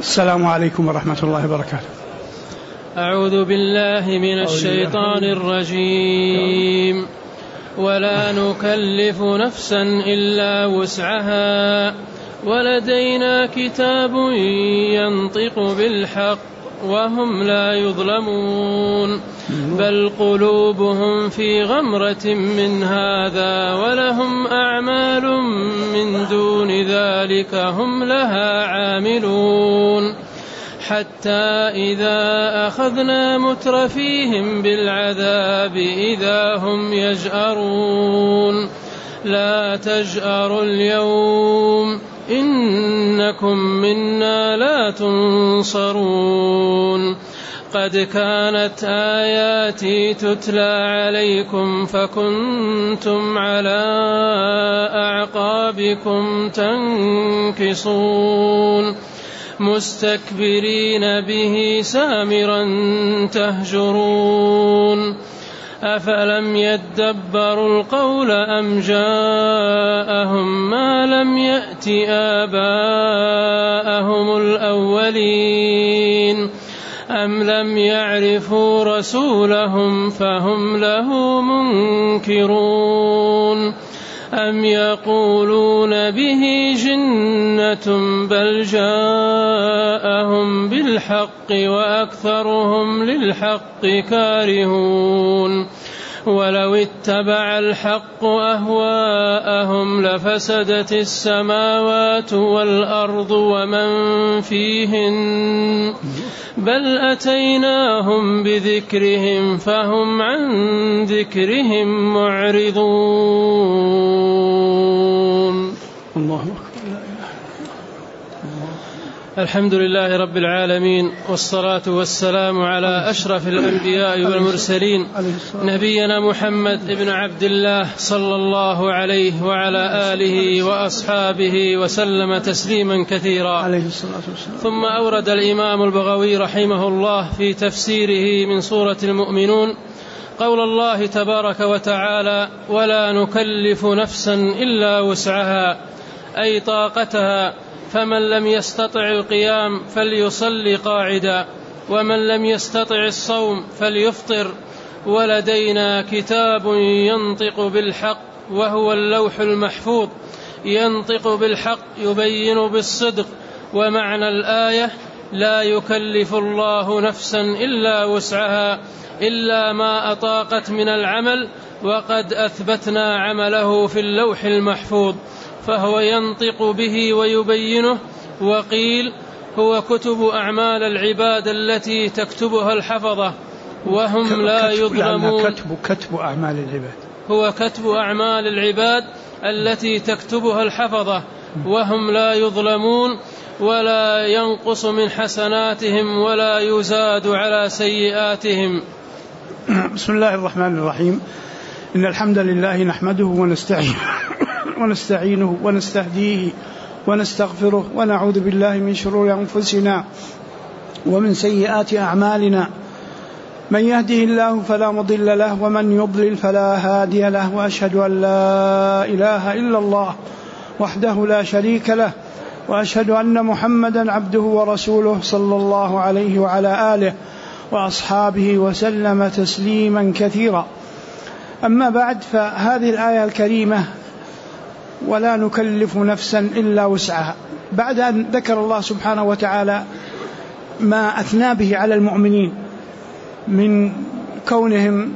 السلام عليكم ورحمة الله وبركاته. أعوذ بالله من الشيطان الرجيم. ولا نكلف نفسا إلا وسعها ولدينا كتاب ينطق بالحق وهم لا يظلمون بل قلوبهم في غمرة من هذا ولهم أعمال من دون ذلك هم لها عاملون حتى إذا أخذنا مترفيهم بالعذاب إذا هم يجأرون لا تجأروا اليوم إنكم منا لا تنصرون قد كانت آياتي تتلى عليكم فكنتم على أعقابكم تنكصون مستكبرين به سامرا تهجرون أفلم يدبروا القول أم جاءهم ما لم يأت آباءهم الأولين أم لم يعرفوا رسولهم فهم له منكرون أم يقولون به جنة بل جاءهم بالحق وأكثرهم للحق كارهون ولو اتبع الحق أهواءهم لفسدت السماوات والأرض ومن فيهن بل أتيناهم بذكرهم فهم عن ذكرهم معرضون. الله أكبر. الحمد لله رب العالمين والصلاة والسلام على أشرف الأنبياء والمرسلين نبينا محمد بن عبد الله صلى الله عليه وعلى آله وأصحابه وسلم تسليما كثيرا. ثم أورد الإمام البغوي رحمه الله في تفسيره من سورة المؤمنون قول الله تبارك وتعالى ولا نكلف نفسا إلا وسعها أي طاقتها فمن لم يستطع القيام فليصلي قاعدا ومن لم يستطع الصوم فليفطر ولدينا كتاب ينطق بالحق وهو اللوح المحفوظ ينطق بالحق يبين بالصدق. ومعنى الآية لا يكلف الله نفسا إلا وسعها إلا ما أطاقت من العمل وقد أثبتنا عمله في اللوح المحفوظ فهو ينطق به ويبينه. وقيل هو كتب أعمال العباد التي تكتبها الحفظة وهم لا يظلمون. كتب أعمال العباد هو كتب أعمال العباد التي تكتبها الحفظة وهم لا يظلمون ولا ينقص من حسناتهم ولا يزاد على سيئاتهم. بسم الله الرحمن الرحيم. إن الحمد لله نحمده ونستعينه ونستهديه ونستغفره ونعوذ بالله من شرور أنفسنا ومن سيئات أعمالنا من يهده الله فلا مضل له ومن يضلل فلا هادي له وأشهد أن لا إله إلا الله وحده لا شريك له وأشهد أن محمدا عبده ورسوله صلى الله عليه وعلى آله وأصحابه وسلم تسليما كثيرا. أما بعد فهذه الآية الكريمة ولا نكلف نفسا إلا وسعها بعد أن ذكر الله سبحانه وتعالى ما أثنى به على المؤمنين من كونهم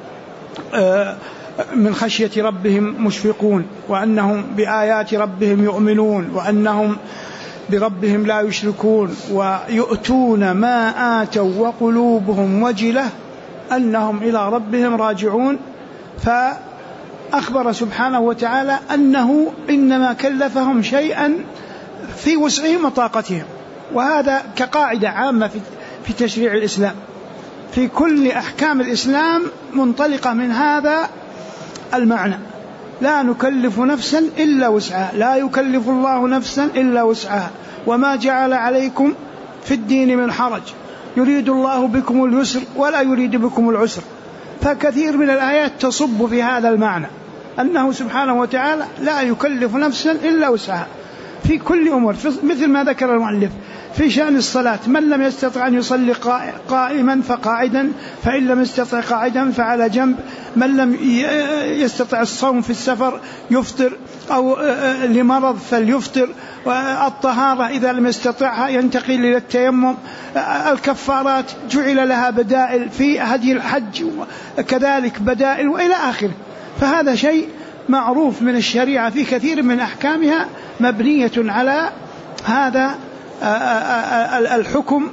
من خشية ربهم مشفقون وأنهم بآيات ربهم يؤمنون وأنهم بربهم لا يشركون ويؤتون ما آتوا وقلوبهم وجلة أنهم إلى ربهم راجعون. فأخبر سبحانه وتعالى أنه إنما كلفهم شيئا في وسعهم وطاقتهم. وهذا كقاعدة عامة في تشريع الإسلام في كل أحكام الإسلام منطلقة من هذا المعنى لا نكلف نفسا إلا وسعها لا يكلف الله نفسا إلا وسعها وما جعل عليكم في الدين من حرج يريد الله بكم اليسر ولا يريد بكم العسر. فكثير من الآيات تصب في هذا المعنى أنه سبحانه وتعالى لا يكلف نفسا إلا وسعها في كل أمور، مثل ما ذكر المؤلف في شأن الصلاة: من لم يستطع أن يصلي قائما فقاعدا، فإن لم يستطع قاعدا فعلى جنب، من لم يستطع الصوم في السفر يفطر أو لمرض فليفطر، الطهارة إذا لم يستطعها ينتقل إلى التيمم، الكفارات جعل لها بدائل في هدي الحج كذلك بدائل وإلى آخره. فهذا شيء معروف من الشريعة في كثير من أحكامها مبنية على هذا الحكم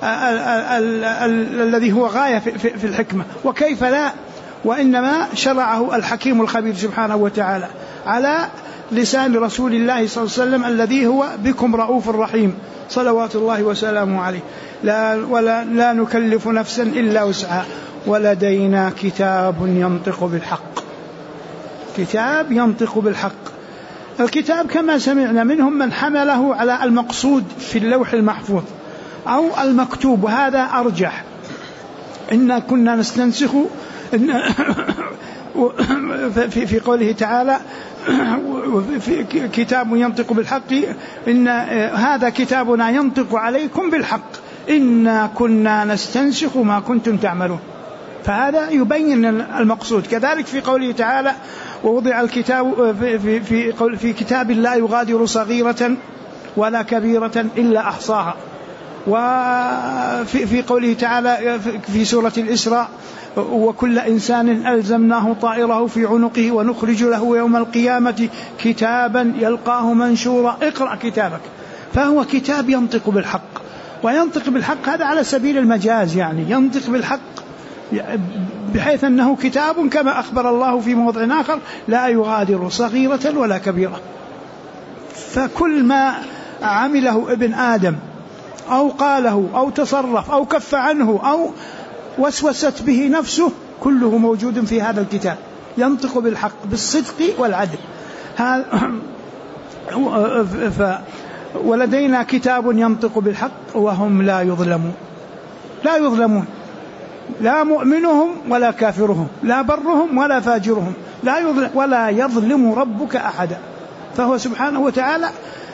الذي هو غاية في الحكمة. وكيف لا، وإنما شرعه الحكيم الخبير سبحانه وتعالى على لسان رسول الله صلى الله عليه وسلم الذي هو بكم رؤوف رحيم صلوات الله وسلامه عليه. لا نكلف نفسا إلا وسعها ولدينا كتاب ينطق بالحق. كتاب ينطق بالحق. الكتاب كما سمعنا منهم من حمله على المقصود في اللوح المحفوظ أو المكتوب، وهذا أرجح. إن كنا نستنسخ في قوله تعالى في كتاب ينطق بالحق، إن هذا كتابنا ينطق عليكم بالحق إنا كنا نستنسخ ما كنتم تعملون. فهذا يبين المقصود. كذلك في قوله تعالى: ووضع الكتاب في كتاب لا يغادر صغيرة ولا كبيرة إلا أحصاها. وفي قوله تعالى في سورة الإسراء: وكل إنسان ألزمناه طائره في عنقه ونخرج له يوم القيامة كتابا يلقاه منشورا اقرأ كتابك. فهو كتاب ينطق بالحق. وينطق بالحق هذا على سبيل المجاز، يعني ينطق بالحق بحيث أنه كتاب كما أخبر الله في موضع آخر: لا يغادر صغيرة ولا كبيرة. فكل ما عمله ابن آدم أو قاله أو تصرف أو كف عنه أو وسوست به نفسه كله موجود في هذا الكتاب، ينطق بالحق بالصدق والعدل. ولدينا كتاب ينطق بالحق وهم لا يظلمون. لا يظلمون، لا مؤمنهم ولا كافرهم، لا برهم ولا فاجرهم، ولا يظلم ربك أحدا. فهو سبحانه وتعالى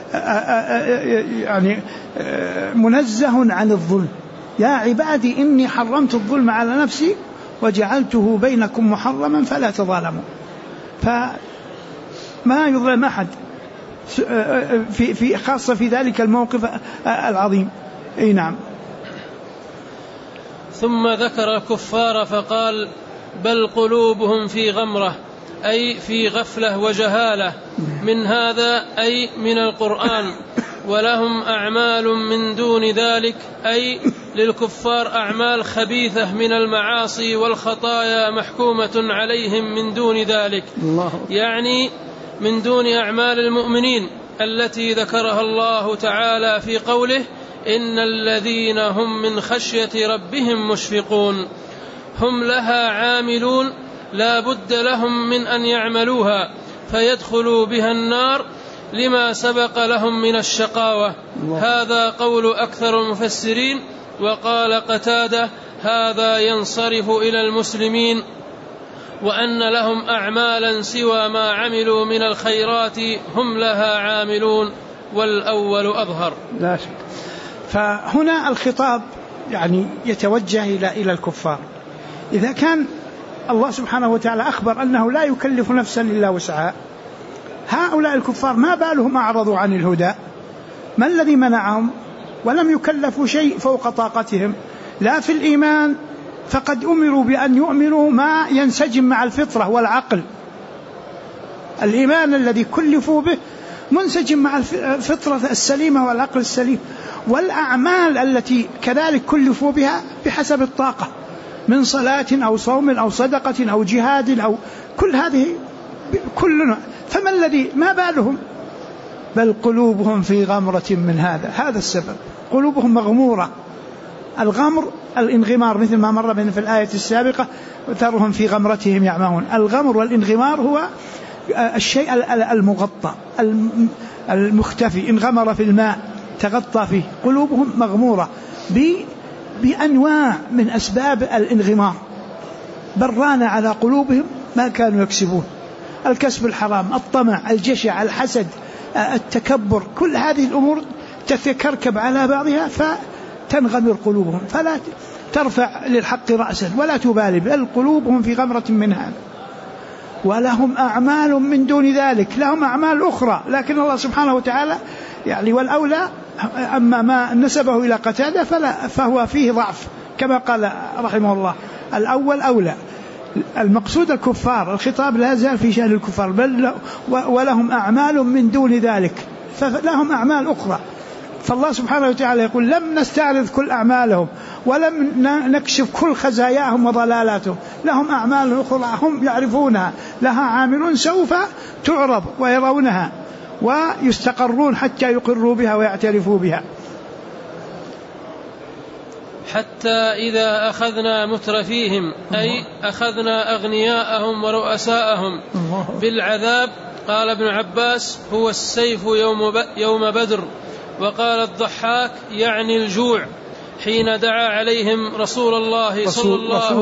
يعني منزه عن الظلم. يا عبادي إني حرمت الظلم على نفسي وجعلته بينكم محرما فلا تظالموا. فما يظلم أحد في خاصة في ذلك الموقف العظيم. أي نعم. ثم ذكر الكفار فقال: بل قلوبهم في غمرة، أي في غفلة وجهالة من هذا، أي من القرآن، ولهم أعمال من دون ذلك، أي للكفار أعمال خبيثة من المعاصي والخطايا محكومة عليهم من دون ذلك، يعني من دون أعمال المؤمنين التي ذكرها الله تعالى في قوله: إن الذين هم من خشية ربهم مشفقون، هم لها عاملون لا بد لهم من أن يعملوها فيدخلوا بها النار لما سبق لهم من الشقاوة. هذا قول أكثر المفسرين. وقال قتادة: هذا ينصرف إلى المسلمين، وأن لهم أعمالا سوى ما عملوا من الخيرات هم لها عاملون، والأول أظهر. لا شك. فهنا الخطاب يعني يتوجه إلى الكفار. إذا كان الله سبحانه وتعالى أخبر أنه لا يكلف نفسا إلا وسعها، هؤلاء الكفار ما بالهم أعرضوا عن الهدى؟ ما الذي منعهم؟ ولم يكلفوا شيء فوق طاقتهم، لا في الإيمان، فقد أمروا بأن يؤمنوا ما ينسجم مع الفطرة والعقل. الإيمان الذي كلفوا به منسجم مع الفطرة السليمة والعقل السليم، والأعمال التي كذلك كلفوا بها بحسب الطاقة من صلاة أو صوم أو صدقة أو جهاد أو كل هذه كلنا. فما الذي ما بالهم؟ بل قلوبهم في غمرة من هذا السبب، قلوبهم مغمورة. الغمر الانغمار مثل ما مر بنا في الآية السابقة: وترهم في غمرتهم يعمهون. الغمر والانغمار هو الشيء المغطى المختفي، انغمر في الماء تغطى فيه. قلوبهم مغمورة بأنواع من أسباب الانغمار، بران على قلوبهم ما كانوا يكسبون: الكسب الحرام، الطمع، الجشع، الحسد، التكبر، كل هذه الأمور تتكركب على بعضها فتنغمر قلوبهم، فلا ترفع للحق رأسا ولا تبالي، بل قلوبهم في غمرة من هذا. ولهم أعمال من دون ذلك، لهم أعمال أخرى، لكن الله سبحانه وتعالى يعني والأولى، أما ما نسبه إلى قتادة فهو فيه ضعف كما قال رحمه الله، الأول أولى. المقصود الكفار، الخطاب لا زال في شأن الكفار، بل ولهم أعمال من دون ذلك، فلهم أعمال أخرى. فالله سبحانه وتعالى يقول لم نستعرض كل أعمالهم ولم نكشف كل خزاياهم وضلالاتهم، لهم أعمال أخرى هم يعرفونها، لها عامل سوف تعرض ويرونها ويستقرون حتى يقروا بها ويعترفوا بها. حتى إذا أخذنا مترفيهم أي أخذنا أغنياءهم ورؤساءهم بالعذاب. قال ابن عباس هو السيف يوم بدر. وقال الضحاك يعني الجوع حين دعا عليهم رسول الله صلى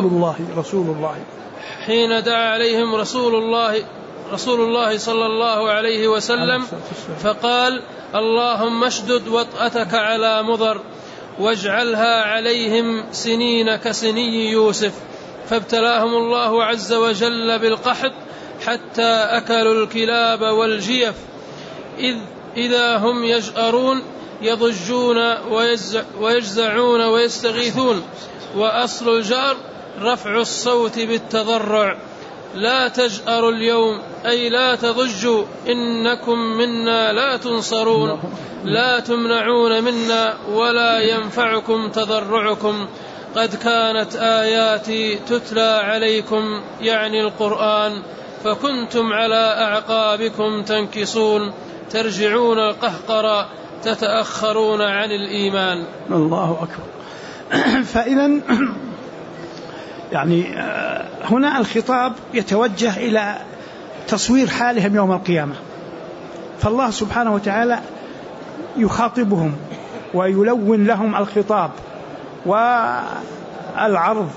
الله صلى الله عليه وسلم فقال اللهم اشدد وطأتك على مضر واجعلها عليهم سنين كسني يوسف. فابتلاهم الله عز وجل بالقحط حتى أكلوا الكلاب والجيف، إذا هم يجأرون يضجون ويجزعون ويستغيثون. وأصل الجأر رفع الصوت بالتضرع. لا تجأروا اليوم أي لا تضجوا، إنكم منا لا تنصرون، لا تمنعون منا ولا ينفعكم تضرعكم. قد كانت آياتي تتلى عليكم يعني القرآن فكنتم على أعقابكم تنكصون، ترجعون القهقرى تتأخرون عن الإيمان. الله أكبر. فإذا يعني هنا الخطاب يتوجه إلى تصوير حالهم يوم القيامة، فالله سبحانه وتعالى يخاطبهم ويلون لهم الخطاب والعرض،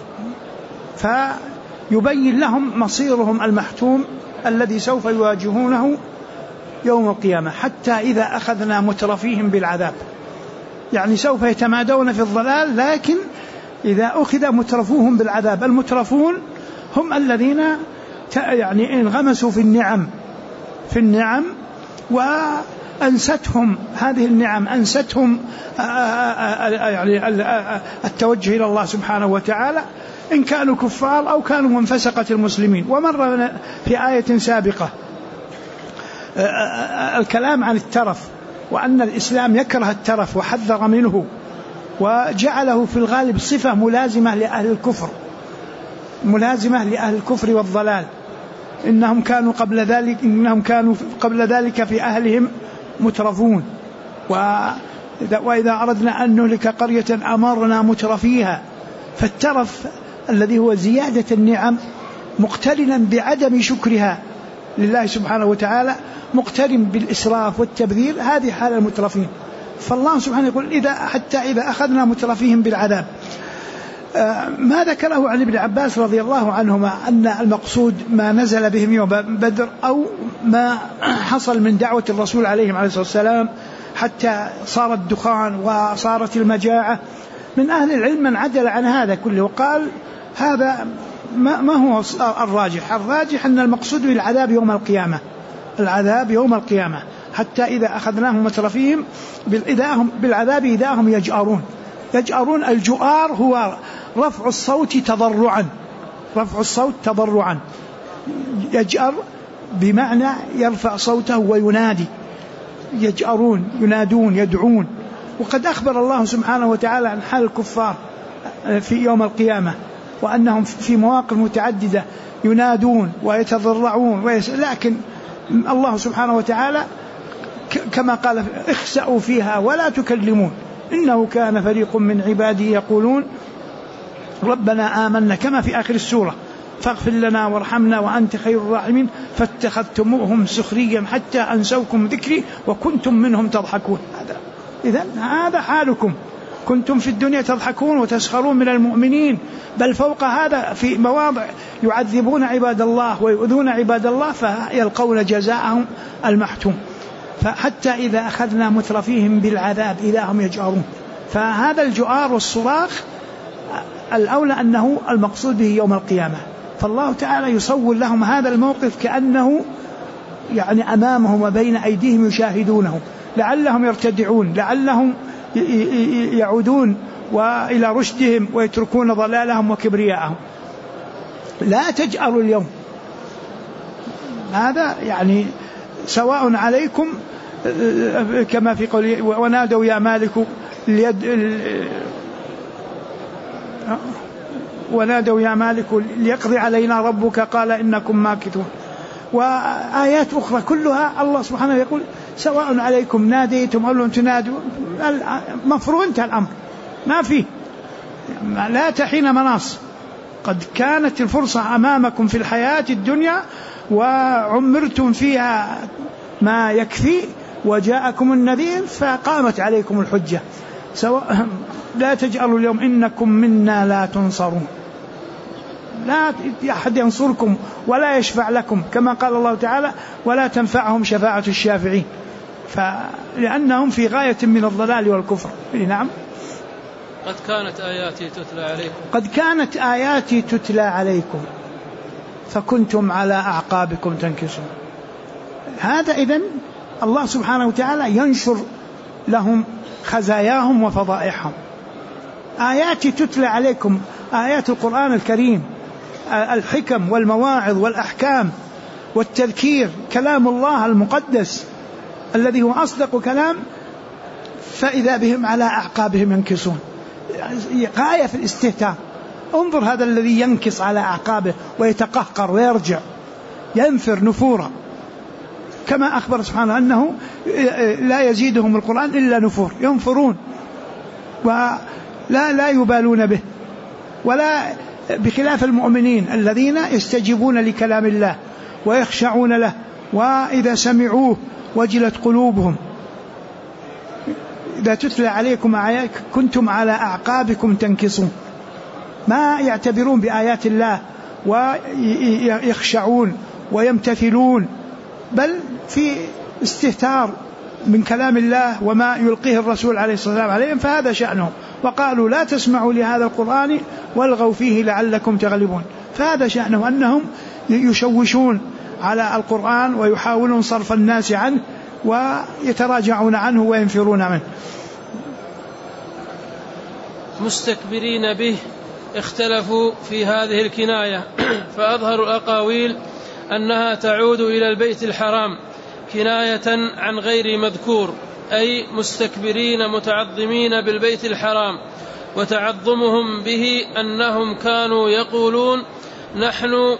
فيبين لهم مصيرهم المحتوم الذي سوف يواجهونه يوم القيامة. حتى إذا أخذنا مترفيهم بالعذاب، يعني سوف يتمادون في الضلال، لكن إذا أخذ مترفوهم بالعذاب، المترفون هم الذين يعني انغمسوا في النعم وأنستهم هذه النعم، أنستهم يعني التوجه إلى الله سبحانه وتعالى، إن كانوا كفار أو كانوا من فسقة المسلمين. ومر في آية سابقة الكلام عن الترف، وأن الإسلام يكره الترف وحذر منه وجعله في الغالب صفة ملازمة لأهل الكفر والضلال. إنهم كانوا قبل ذلك في أهلهم مترفون، وإذا أردنا أن نهلك قرية أمرنا مترفيها. فالترف الذي هو زيادة النعم مقترنا بعدم شكرها لله سبحانه وتعالى، مقترن بالإسراف والتبذير، هذه حال المترفين. فالله سبحانه يقول حتى إذا أخذنا مترفيهم بالعذاب. ما ذكره عن ابن عباس رضي الله عنهما أن المقصود ما نزل بهم يوم بدر، أو ما حصل من دعوة الرسول عليه الصلاة والسلام حتى صار الدخان وصارت المجاعة. من أهل العلم من عدل عن هذا كله وقال هذا ما هو الراجح أن المقصود بالعذاب العذاب يوم القيامة. حتى إذا أخذناهم مترفيهم بالعذاب إذا هم يجأرون. الجؤار هو رفع الصوت تضرعا. يجأر بمعنى يرفع صوته وينادي، يجأرون، ينادون، يدعون. وقد أخبر الله سبحانه وتعالى عن حال الكفار في يوم القيامة، وأنهم في مواقف متعددة ينادون ويتضرعون لكن الله سبحانه وتعالى كما قال اخسأوا فيها ولا تكلمون إنه كان فريق من عبادي يقولون ربنا آمنا، كما في آخر السورة فاغفر لنا وارحمنا وأنت خير الراحمين فاتخذتموهم سخريا حتى أنسوكم ذكري وكنتم منهم تضحكون. إذن هذا حالكم، كنتم في الدنيا تضحكون وتسخرون من المؤمنين، بل فوق هذا في مواضع يعذبون عباد الله ويؤذون عباد الله فيلقون جزاءهم المحتوم. فحتى إذا أخذنا مترفيهم بالعذاب إذا هم يجأرون. فهذا الجؤار والصراخ الأولى أنه المقصود به يوم القيامة. فالله تعالى يصور لهم هذا الموقف كأنه يعني أمامهم وبين أيديهم يشاهدونه، لعلهم يرتدعون، لعلهم يعودون وإلى رشدهم ويتركون ضلالهم وكبرياءهم. لا تجأروا اليوم، هذا يعني سواء عليكم، كما في قوله ونادوا يا مالك ونادوا يا مالك ليقضي علينا ربك قال إنكم ماكثون. وآيات أخرى كلها الله سبحانه يقول سواء عليكم ناديتم أو لم تنادوا، مفروض انتهى الأمر، ما فيه، لا تحين مناص. قد كانت الفرصة أمامكم في الحياة الدنيا وعمرتم فيها ما يكفي وجاءكم النذير فقامت عليكم الحجة. سواء لا تجأروا اليوم إنكم منا لا تنصرون، لا أحد ينصركم ولا يشفع لكم، كما قال الله تعالى ولا تنفعهم شفاعة الشافعين، لأنهم في غاية من الضلال والكفر. نعم. قد كانت آياتي تتلى عليكم، قد كانت آياتي تتلى عليكم فكنتم على أعقابكم تنكصون. هذا إذن الله سبحانه وتعالى ينشر لهم خزاياهم وفضائحهم. آياتي تتلى عليكم، آيات القرآن الكريم، الحكم والمواعظ والأحكام والتذكير، كلام الله المقدس الذي هو أصدق كلام، فإذا بهم على أعقابهم ينكصون. غاية في الاستهتار. انظر هذا الذي ينكص على أعقابه ويتقهقر ويرجع ينفر نفورا، كما أخبر سبحانه أنه لا يزيدهم القرآن إلا نفور، ينفرون ولا يبالون به، ولا بخلاف المؤمنين الذين يستجيبون لكلام الله ويخشعون له، وإذا سمعوه وجلت قلوبهم. إذا تتلى عليكم آيات كنتم على أعقابكم تنكصون، ما يعتبرون بآيات الله ويخشعون ويمتثلون، بل في استهتار من كلام الله وما يلقيه الرسول عليه الصلاة والسلام عليهم، فهذا شأنهم. وقالوا لا تسمعوا لهذا القرآن والغوا فيه لعلكم تغلبون، فهذا شأنهم أنهم يشوشون على القرآن ويحاولون صرف الناس عنه ويتراجعون عنه وينفرون منه. مستكبرين به اختلفوا في هذه الكناية، فأظهر الأقاويل أنها تعود إلى البيت الحرام كناية عن غير مذكور، أي مستكبرين متعظمين بالبيت الحرام، وتعظمهم به أنهم كانوا يقولون نحن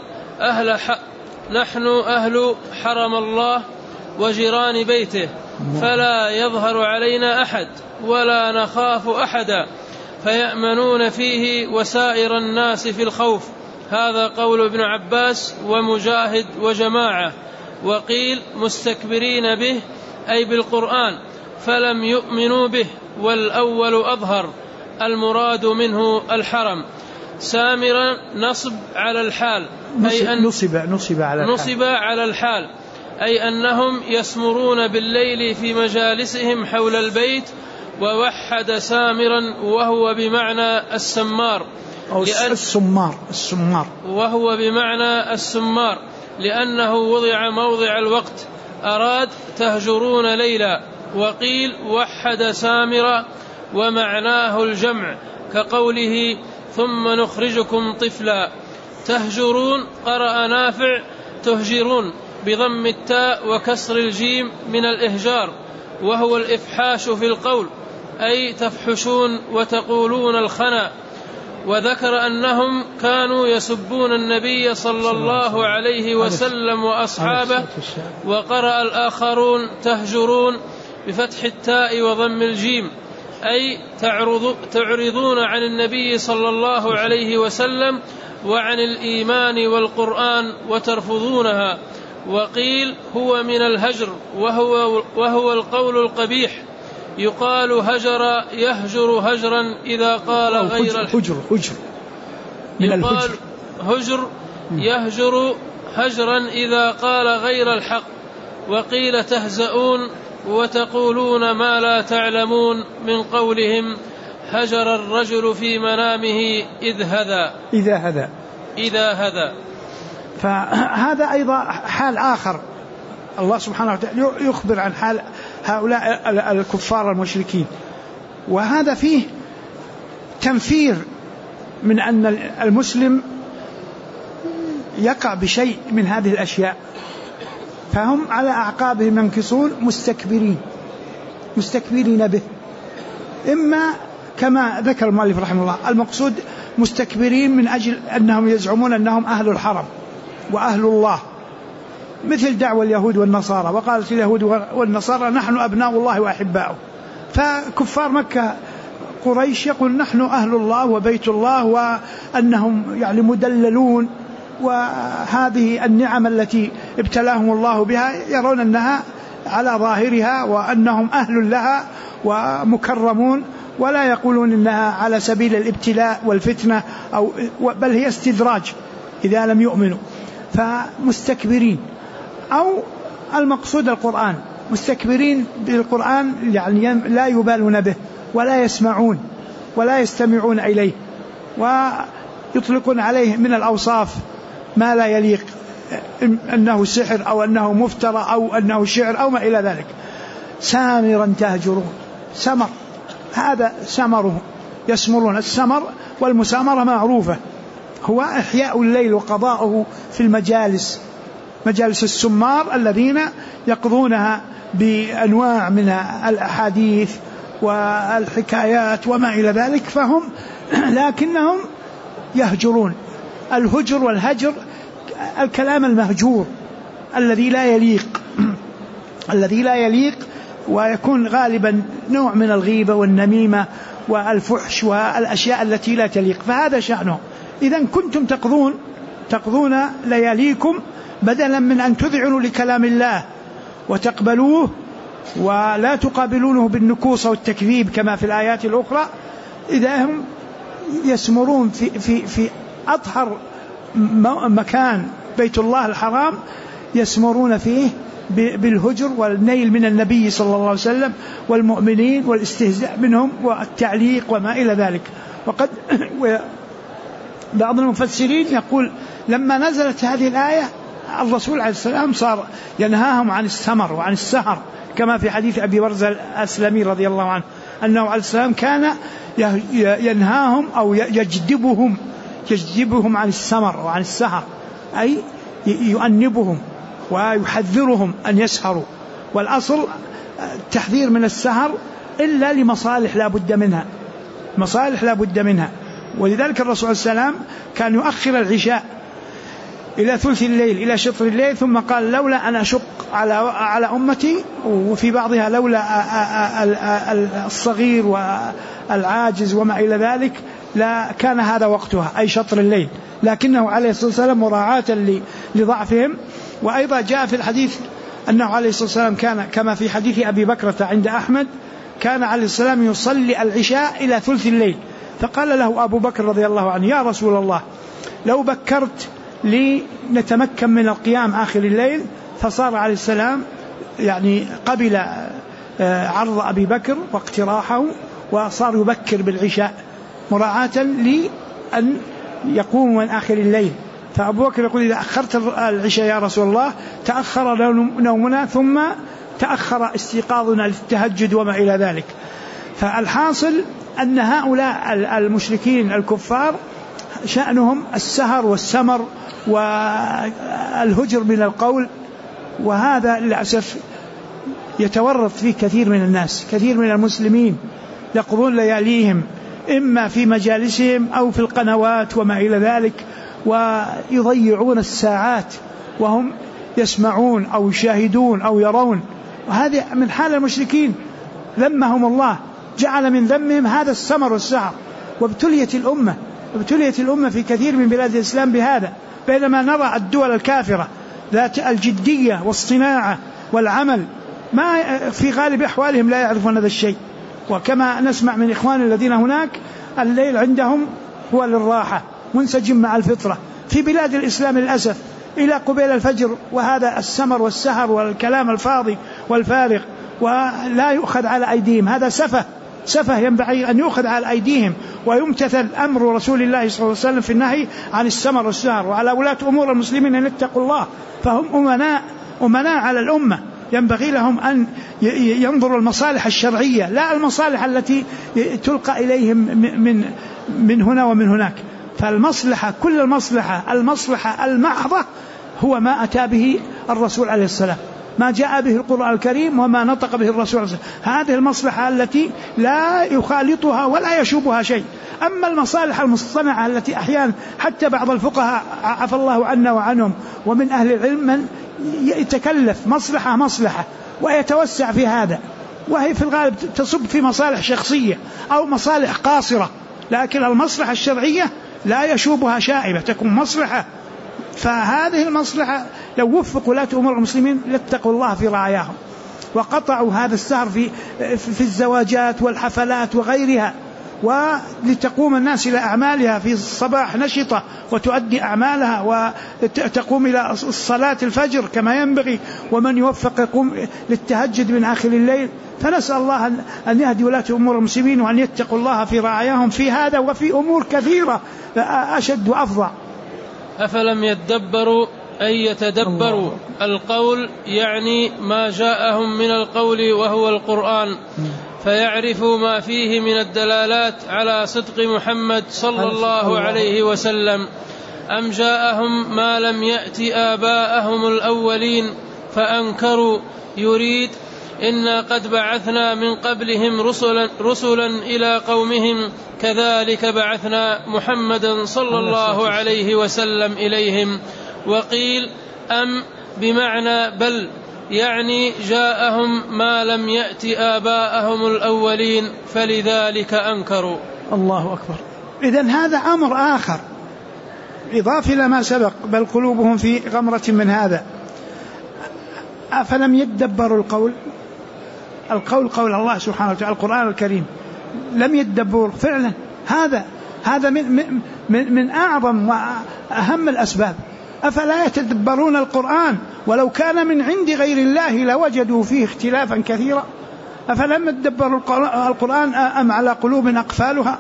أهل حرم الله وجيران بيته، فلا يظهر علينا أحد ولا نخاف أحدا، فيأمنون فيه وسائر الناس في الخوف. هذا قول ابن عباس ومجاهد وجماعة. وقيل مستكبرين به أي بالقرآن فلم يؤمنوا به، والأول أظهر، المراد منه الحرم. سامرا نصب على الحال، أي نصب على الحال، أي أنهم يسمرون بالليل في مجالسهم حول البيت. ووحد سامرا وهو بمعنى السمار، وهو بمعنى السمار، لأنه وضع موضع الوقت، أراد تهجرون ليلا. وقيل وحد سامرا ومعناه الجمع، كقوله ثم نخرجكم طفلا. تهجرون قرأ نافع تهجرون بضم التاء وكسر الجيم من الإهجار، وهو الإفحاش في القول، أي تفحشون وتقولون الخنا. وذكر أنهم كانوا يسبون النبي صلى الله عليه وسلم وأصحابه. وقرأ الآخرون تهجرون بفتح التاء وضم الجيم، أي تعرضون عن النبي صلى الله عليه وسلم وعن الإيمان والقرآن وترفضونها. وقيل هو من الهجر، وهو القول القبيح، يقال هجر يهجر هجرا إذا قال غير يقال هجر يهجر هجرا إذا قال غير الحق. وقيل تهزؤون وتقولون ما لا تعلمون من قولهم هجر الرجل في منامه إذا هذا. فهذا أيضا حال آخر الله سبحانه وتعالى يخبر عن حال هؤلاء الكفار المشركين، وهذا فيه تنفير من أن المسلم يقع بشيء من هذه الأشياء، فهم على أعقابهم ينكصون مستكبرين به. إما كما ذكر المؤلف رحمه الله المقصود مستكبرين من أجل أنهم يزعمون أنهم أهل الحرم وأهل الله، مثل دعوى اليهود والنصارى، وقالت اليهود والنصارى نحن أبناء الله وأحباؤه. فكفار مكة قريش يقول نحن أهل الله وبيت الله، وأنهم يعني مدللون، وهذه النعم التي ابتلاهم الله بها يرون أنها على ظاهرها وأنهم أهل لها ومكرمون، ولا يقولون إنها على سبيل الابتلاء والفتنة بل هي استدراج إذا لم يؤمنوا. فمستكبرين، أو المقصود القرآن مستكبرين بالقرآن يعني لا يبالون به ولا يسمعون ولا يستمعون إليه، ويطلقون عليه من الأوصاف ما لا يليق، أنه سحر أو أنه مفترى أو أنه شعر أو ما إلى ذلك. سامرا تهجرون، سمر هذا سمره، يسمرون. السمر والمسامرة معروفة، هو إحياء الليل وقضاؤه في المجالس، مجالس السمار الذين يقضونها بأنواع من الأحاديث والحكايات وما إلى ذلك، فهم لكنهم يهجرون. الهجر والهجر الكلام المهجور الذي لا يليق ويكون غالبا نوع من الغيبة والنميمة والفحش والأشياء التي لا تليق، فهذا شأنه. إذن كنتم تقضون لياليكم بدلا من أن تذعنوا لكلام الله وتقبلوه ولا تقابلونه بالنكوص والتكذيب كما في الآيات الأخرى، إذا هم يسمرون في أطهر مكان بيت الله الحرام، يسمرون فيه بالهجر والنيل من النبي صلى الله عليه وسلم والمؤمنين والاستهزاء منهم والتعليق وما إلى ذلك. وقد بعض المفسرين يقول لما نزلت هذه الآية الرسول عليه السلام صار ينهاهم عن السمر وعن السهر، كما في حديث أبي برزة الأسلمي رضي الله عنه أنه عليه السلام كان ينهاهم أو يجذبهم عن السمر وعن السهر، أي يؤنبهم ويحذرهم أن يسهروا. والأصل التحذير من السهر إلا لمصالح لا بد منها، ولذلك الرسول صلى الله عليه وسلم كان يؤخر العشاء إلى ثلث الليل إلى شطر الليل، ثم قال لولا أن أشق على أمتي، وفي بعضها لولا الصغير والعاجز وما إلى ذلك لا كان هذا وقتها أي شطر الليل، لكنه عليه الصلاة والسلام مراعاة لضعفهم. وأيضا جاء في الحديث أنه عليه الصلاة والسلام كان كما في حديث أبي بكرة عند أحمد كان عليه الصلاة والسلام يصلي العشاء إلى ثلث الليل، فقال له أبو بكر رضي الله عنه يا رسول الله لو بكرت لنتمكن من القيام آخر الليل، فصار عليه السلام يعني قبل عرض أبي بكر واقتراحه وصار يبكر بالعشاء مراعاة لأن يقوم من آخر الليل. فأبو بكر يقول إذا أخرت العشاء يا رسول الله تأخر نومنا ثم تأخر استيقاظنا للتهجد وما إلى ذلك. فالحاصل أن هؤلاء المشركين الكفار شأنهم السهر والسمر والهجر من القول، وهذا للأسف يتورط فيه كثير من الناس، كثير من المسلمين يقضون لياليهم إما في مجالسهم أو في القنوات وما إلى ذلك، ويضيعون الساعات وهم يسمعون أو يشاهدون أو يرون. وهذا من حال المشركين، ذمهم الله، جعل من ذمهم هذا السمر والسهر. وابتليت الأمة في كثير من بلاد الإسلام بهذا، بينما نرى الدول الكافرة ذات الجدية والصناعة والعمل ما في غالب أحوالهم لا يعرفون هذا الشيء. وكما نسمع من إخوان الذين هناك الليل عندهم هو للراحة منسجم مع الفطرة، في بلاد الإسلام للأسف إلى قبيل الفجر، وهذا السمر والسهر والكلام الفاضي والفارغ. ولا يؤخذ على أيديهم. هذا سفه ينبغي أن يؤخذ على أيديهم ويمتثل أمر رسول الله صلى الله عليه وسلم في النهي عن السمر والسهر. وعلى ولاة أمور المسلمين أن يتقوا الله، فهم أمناء على الأمة، ينبغي لهم أن ينظروا المصالح الشرعية لا المصالح التي تلقى إليهم من هنا ومن هناك. فالمصلحة كل المصلحة المحضة هو ما أتى به الرسول عليه السلام، ما جاء به القرآن الكريم وما نطق به الرسول عليه السلام. هذه المصلحة التي لا يخالطها ولا يشوبها شيء. أما المصالح المصطنعة التي أحيانا حتى بعض الفقهاء عفى الله عنا وعنهم ومن أهل العلم من يتكلف مصلحة ويتوسع في هذا، وهي في الغالب تصب في مصالح شخصية أو مصالح قاصرة، لكن المصلحة الشرعية لا يشوبها شائبة، تكون مصلحة. فهذه المصلحة لو وفق ولاة أمور المسلمين لاتقوا الله في رعاياهم وقطعوا هذا السهر في الزواجات والحفلات وغيرها، ولتقوم الناس إلى أعمالها في الصباح نشطة وتؤدي أعمالها وتقوم إلى صلاة الفجر كما ينبغي، ومن يوفق يقوم للتهجد من آخر الليل. فنسأل الله أن يهدي ولاة أمور المسلمين وأن يتقوا الله في رعاياهم في هذا وفي أمور كثيرة أشد وأفضل. أفلم يدبروا أي يتدبروا القول، يعني ما جاءهم من القول وهو القرآن، فيعرفوا ما فيه من الدلالات على صدق محمد صلى الله عليه وسلم، أم جاءهم ما لم يأت آباءهم الأولين فأنكروا، يريد إنا قد بعثنا من قبلهم رسلا إلى قومهم كذلك بعثنا محمدا صلى الله عليه وسلم إليهم. وقيل أم بمعنى بل، يعني جاءهم ما لم يأت آباءهم الأولين فلذلك أنكروا. الله أكبر. إذن هذا أمر آخر إضافة إلى ما سبق، بل قلوبهم في غمرة من هذا. أفلم يدبروا القول قول الله سبحانه وتعالى القرآن الكريم، لم يدبروا فعلا. هذا من أعظم وأهم الأسباب. أفلا يتدبرون القرآن ولو كان من عند غير الله لوجدوا فيه اختلافا كثيرا. أفلم يدبروا القرآن أم على قلوب أقفالها.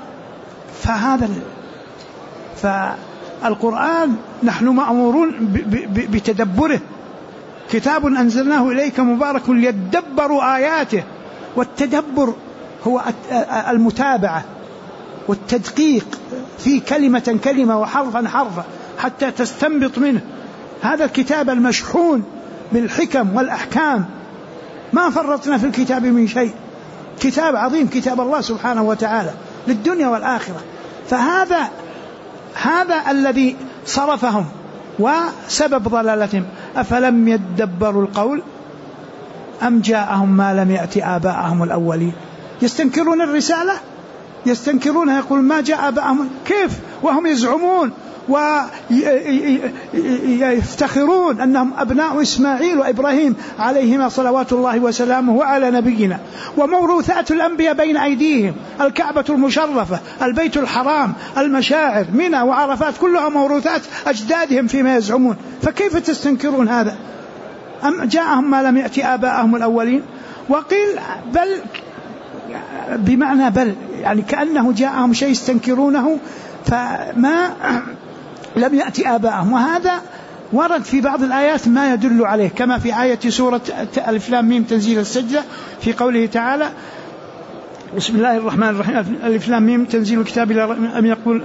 فالقرآن نحن مأمورون بتدبره، كتاب أنزلناه إليك مبارك ليدبروا آياته. والتدبر هو المتابعة والتدقيق في كلمة وحرفا حتى تستنبط منه. هذا الكتاب المشحون بالحكم والأحكام، ما فرطنا في الكتاب من شيء. كتاب عظيم، كتاب الله سبحانه وتعالى للدنيا والآخرة. فهذا الذي صرفهم وسبب ضلالتهم. أفلم يدبروا القول أم جاءهم ما لم يأت آباءهم الأولين. يستنكرون الرسالة، يستنكرونها، يقول ما جاء آباءهم. كيف وهم يزعمون ويفتخرون أنهم أبناء إسماعيل وإبراهيم عليهما صلوات الله وسلامه وعلى نبينا، وموروثات الأنبياء بين أيديهم، الكعبة المشرفة، البيت الحرام، المشاعر، منى وعرفات، كلها موروثات أجدادهم فيما يزعمون. فكيف تستنكرون هذا؟ أم جاءهم ما لم يأتي آباءهم الأولين. وقيل بل بمعنى بل، يعني كأنه جاءهم شيء يستنكرونه فما لم يأتي آباءهم. وهذا ورد في بعض الآيات ما يدل عليه، كما في آية سورة ألف لام ميم تنزيل السجدة في قوله تعالى بسم الله الرحمن الرحيم ألف لام ميم تنزيل الكتاب أم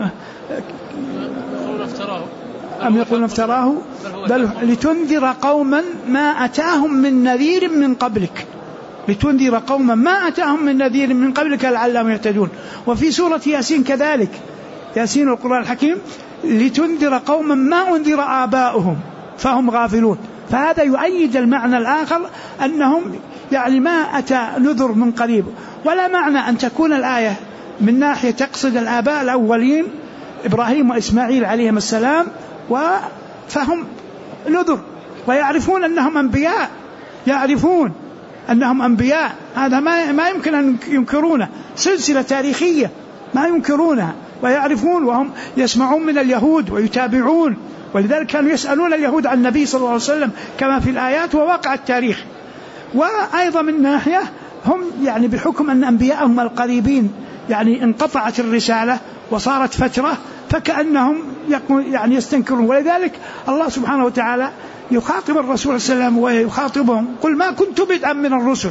يقول افتراه بل لتنذر قوما ما أتاهم من نذير من قبلك، لتنذر قوما ما أتاهم من نذير من قبلك لعلهم يهتدون. وفي سورة ياسين كذلك، ياسين القرآن الحكيم، لتنذر قوما ما أنذر آباؤهم فهم غافلون. فهذا يؤيد المعنى الآخر أنهم يعني ما أتى نذر من قريب. ولا معنى أن تكون الآية من ناحية تقصد الآباء الأولين إبراهيم وإسماعيل عليهم السلام، فهم نذر ويعرفون أنهم أنبياء، يعرفون أنهم أنبياء، هذا ما يمكن أن ينكرونه، سلسلة تاريخية ما ينكرونها، ويعرفون وهم يسمعون من اليهود ويتابعون. ولذلك كانوا يسألون اليهود عن النبي صلى الله عليه وسلم كما في الآيات وواقع التاريخ. وأيضا من ناحية هم يعني بحكم أن أنبياءهم القريبين يعني انقطعت الرسالة وصارت فترة، فكأنهم يعني يستنكرون. ولذلك الله سبحانه وتعالى يخاطب الرسول صلى الله عليه وسلم ويخاطبهم: قل ما كنت بدعا من الرسل،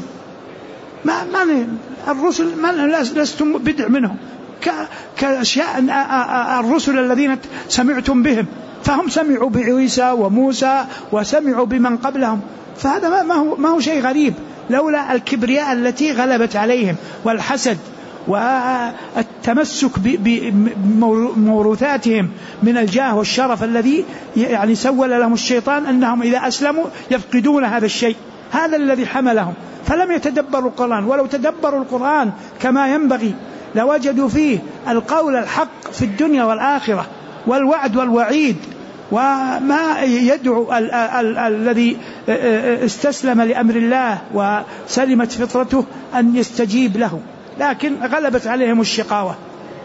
الرسل لستم بدع منهم كأشياء الرسل الذين سمعتم بهم، فهم سمعوا بعيسى وموسى وسمعوا بمن قبلهم، فهذا ما هو شيء غريب، لولا الكبرياء التي غلبت عليهم والحسد والتمسك بموروثاتهم من الجاه والشرف الذي يعني سول لهم الشيطان أنهم إذا أسلموا يفقدون هذا الشيء، هذا الذي حملهم، فلم يتدبروا القرآن. ولو تدبروا القرآن كما ينبغي لوجدوا فيه القول الحق في الدنيا والآخرة والوعد والوعيد، وما يدعو الذي استسلم لأمر الله وسلمت فطرته أن يستجيب له، لكن غلبت عليهم الشقاوة.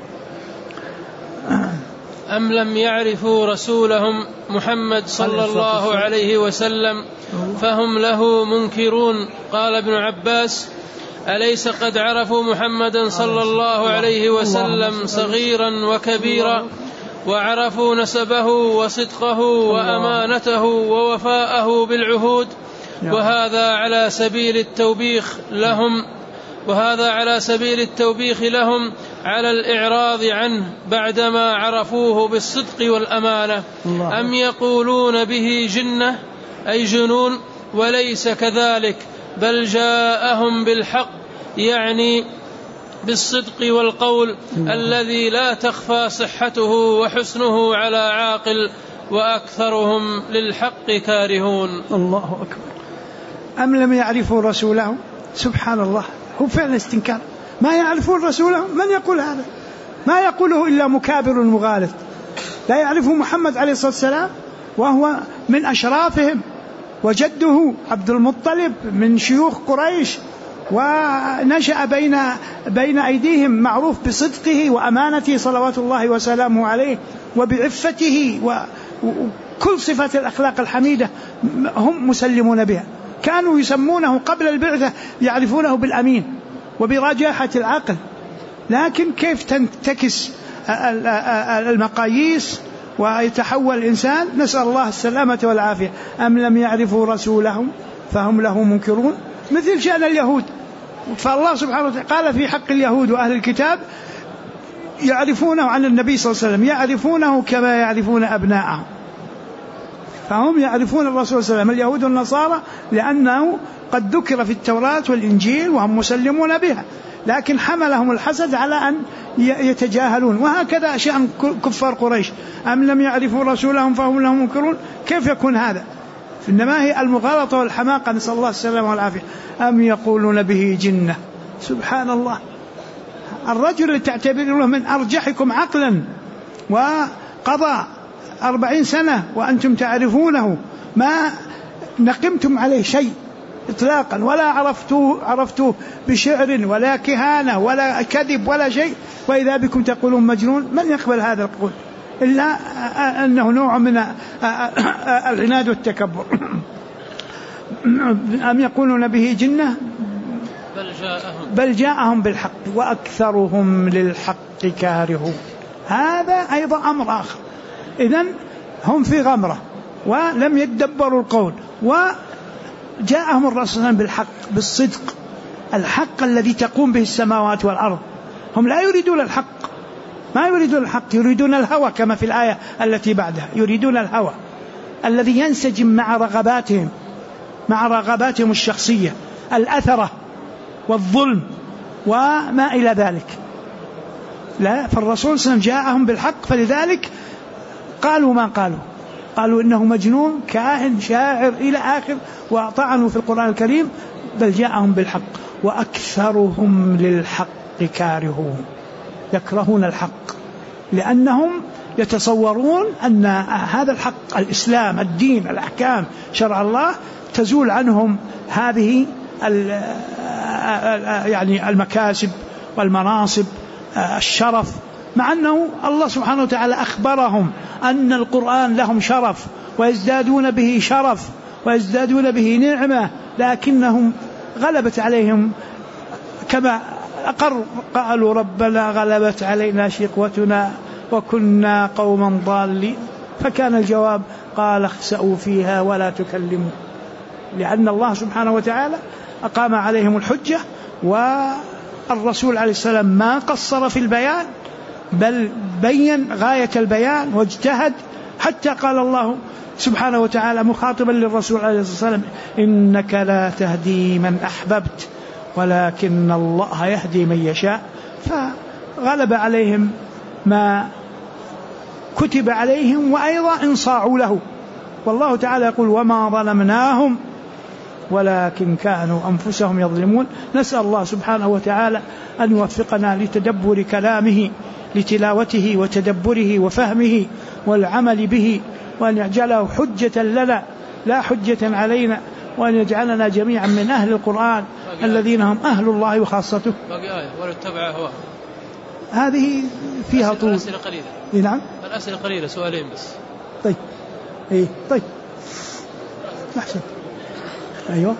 أم لم يعرفوا رسولهم محمد صلى الله عليه وسلم فهم له منكرون. قال ابن عباس: أليس قد عرفوا محمدا صلى الله عليه وسلم صغيرا وكبيرا، وعرفوا نسبه وصدقه وأمانته ووفاءه بالعهود، وهذا على سبيل التوبيخ لهم على الإعراض عنه بعدما عرفوه بالصدق والأمانة. أم يقولون به جنة أي جنون، وليس كذلك، بل جاءهم بالحق يعني بالصدق والقول الذي لا تخفى صحته وحسنه على عاقل، وأكثرهم للحق كارهون. الله أكبر. أم لم يعرفوا رسولهم؟ سبحان الله، هو فعلا استنكار. ما يعرفون رسولهم؟ من يقول هذا؟ ما يقوله إلا مكابر مغالط. لا يعرفوا محمد عليه الصلاة والسلام وهو من أشرافهم، وجده عبد المطلب من شيوخ قريش، ونشأ بين أيديهم، معروف بصدقه وأمانته صلوات الله وسلامه عليه، وبعفته وكل صفات الأخلاق الحميدة هم مسلمون بها. كانوا يسمونه قبل البعثة يعرفونه بالأمين وبرجاحة العقل، لكن كيف تنتكس المقاييس ويتحول الإنسان؟ نسأل الله السلامة والعافية. أم لم يعرفوا رسولهم فهم له منكرون، مثل شأن اليهود. فالله سبحانه وتعالى قال في حق اليهود وأهل الكتاب: يعرفونه عن النبي صلى الله عليه وسلم يعرفونه كما يعرفون أبناءهم. فهم يعرفون الرسول صلى الله عليه وسلم اليهود والنصارى لأنه قد ذكر في التوراة والإنجيل وهم مسلمون بها، لكن حملهم الحسد على أن يتجاهلون. وهكذا شأن كفار قريش: أم لم يعرفوا رسولهم فهم لهم منكرون. كيف يكون هذا؟ إنما هي المغالطة والحماقة، نسأل الله السلامة والعافية. أم يقولون به جنة. سبحان الله، الرجل اللي تعتبره من أرجحكم عقلا وقضى 40 سنة وأنتم تعرفونه، ما نقمتم عليه شيء إطلاقا، ولا عرفتوه بشعر ولا كهانة ولا كذب ولا شيء، وإذا بكم تقولون مجنون. من يقبل هذا القول إلا أنه نوع من العناد والتكبر. أم يقولون به جنة بل جاءهم بالحق وأكثرهم للحق كارهون. هذا أيضا أمر آخر. إذن هم في غمرة ولم يتدبروا القول، وجاءهم الرسول بالحق بالصدق، الحق الذي تقوم به السماوات والأرض. هم لا يريدون الحق، ما يريدون الحق، يريدون الهوى، كما في الآية التي بعدها: يريدون الهوى الذي ينسجم مع رغباتهم الشخصية، الأثرة والظلم وما إلى ذلك. لا، فالرسول صلى الله عليه وسلم جاءهم بالحق، فلذلك قالوا ما قالوا إنه مجنون كاهن شاعر إلى آخر، وطعنوا في القرآن الكريم. بل جاءهم بالحق وأكثرهم للحق كارهون، يكرهون الحق لأنهم يتصورون أن هذا الحق، الإسلام، الدين، الأحكام، شرع الله، تزول عنهم هذه يعني المكاسب والمناصب، الشرف، مع أنه الله سبحانه وتعالى أخبرهم أن القرآن لهم شرف ويزدادون به شرف ويزدادون به نعمة، لكنهم غلبت عليهم كما قالوا ربنا غلبت علينا شقوتنا وكنا قوما ضالين، فكان الجواب قال اخسأوا فيها ولا تكلموا، لأن الله سبحانه وتعالى أقام عليهم الحجة، والرسول عليه السلام ما قصر في البيان بل بين غاية البيان واجتهد، حتى قال الله سبحانه وتعالى مخاطبا للرسول عليه الصلاة والسلام إنك لا تهدي من أحببت ولكن الله يهدي من يشاء. فغلب عليهم ما كتب عليهم وأيضا انصاعوا له، والله تعالى يقول وما ظلمناهم ولكن كانوا أنفسهم يظلمون. نسأل الله سبحانه وتعالى أن يوفقنا لتدبر كلامه، لتلاوته وتدبره وفهمه والعمل به، وأن يجعله حجة لنا لا حجة علينا، وأن يجعلنا جميعا من أهل القرآن الذين هم أهل الله وخاصته. باقي آية ولاتبع هواه، هذه فيها طول. الأسئلة قليلة. نعم الأسئلة قليلة، سؤالين بس. طيب طيب أحسن. أيوة.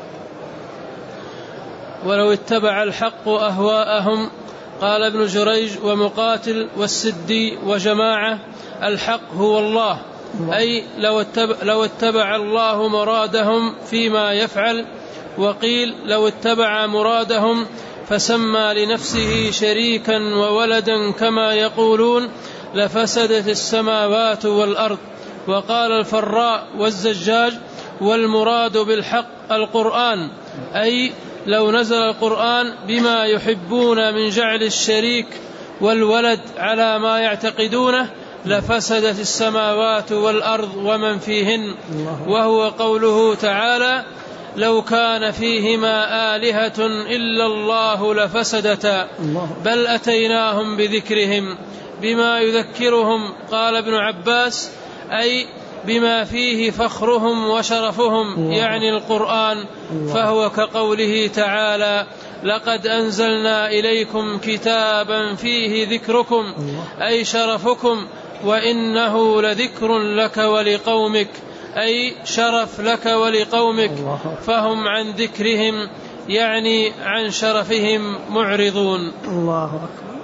ولو اتبع الحق أهواءهم، قال ابن جريج ومقاتل والسدي وجماعة الحق هو الله، أي لو اتبع الله مرادهم فيما يفعل. وقيل لو اتبع مرادهم فسمى لنفسه شريكا وولدا كما يقولون لفسدت السماوات والأرض. وقال الفراء والزجاج والمراد بالحق القرآن، أي لو نزل القرآن بما يحبون من جعل الشريك والولد على ما يعتقدونه لفسدت السماوات والأرض ومن فيهن. وهو قوله تعالى لو كان فيهما آلهة إلا الله لفسدتا بل أتيناهم بذكرهم بما يذكرهم. قال ابن عباس أي بما فيه فخرهم وشرفهم، يعني القرآن، فهو كقوله تعالى لقد أنزلنا إليكم كتابا فيه ذكركم، أي شرفكم، وإنه لذكر لك ولقومك، أي شرف لك ولقومك، فهم عن ذكرهم يعني عن شرفهم معرضون. الله أكبر.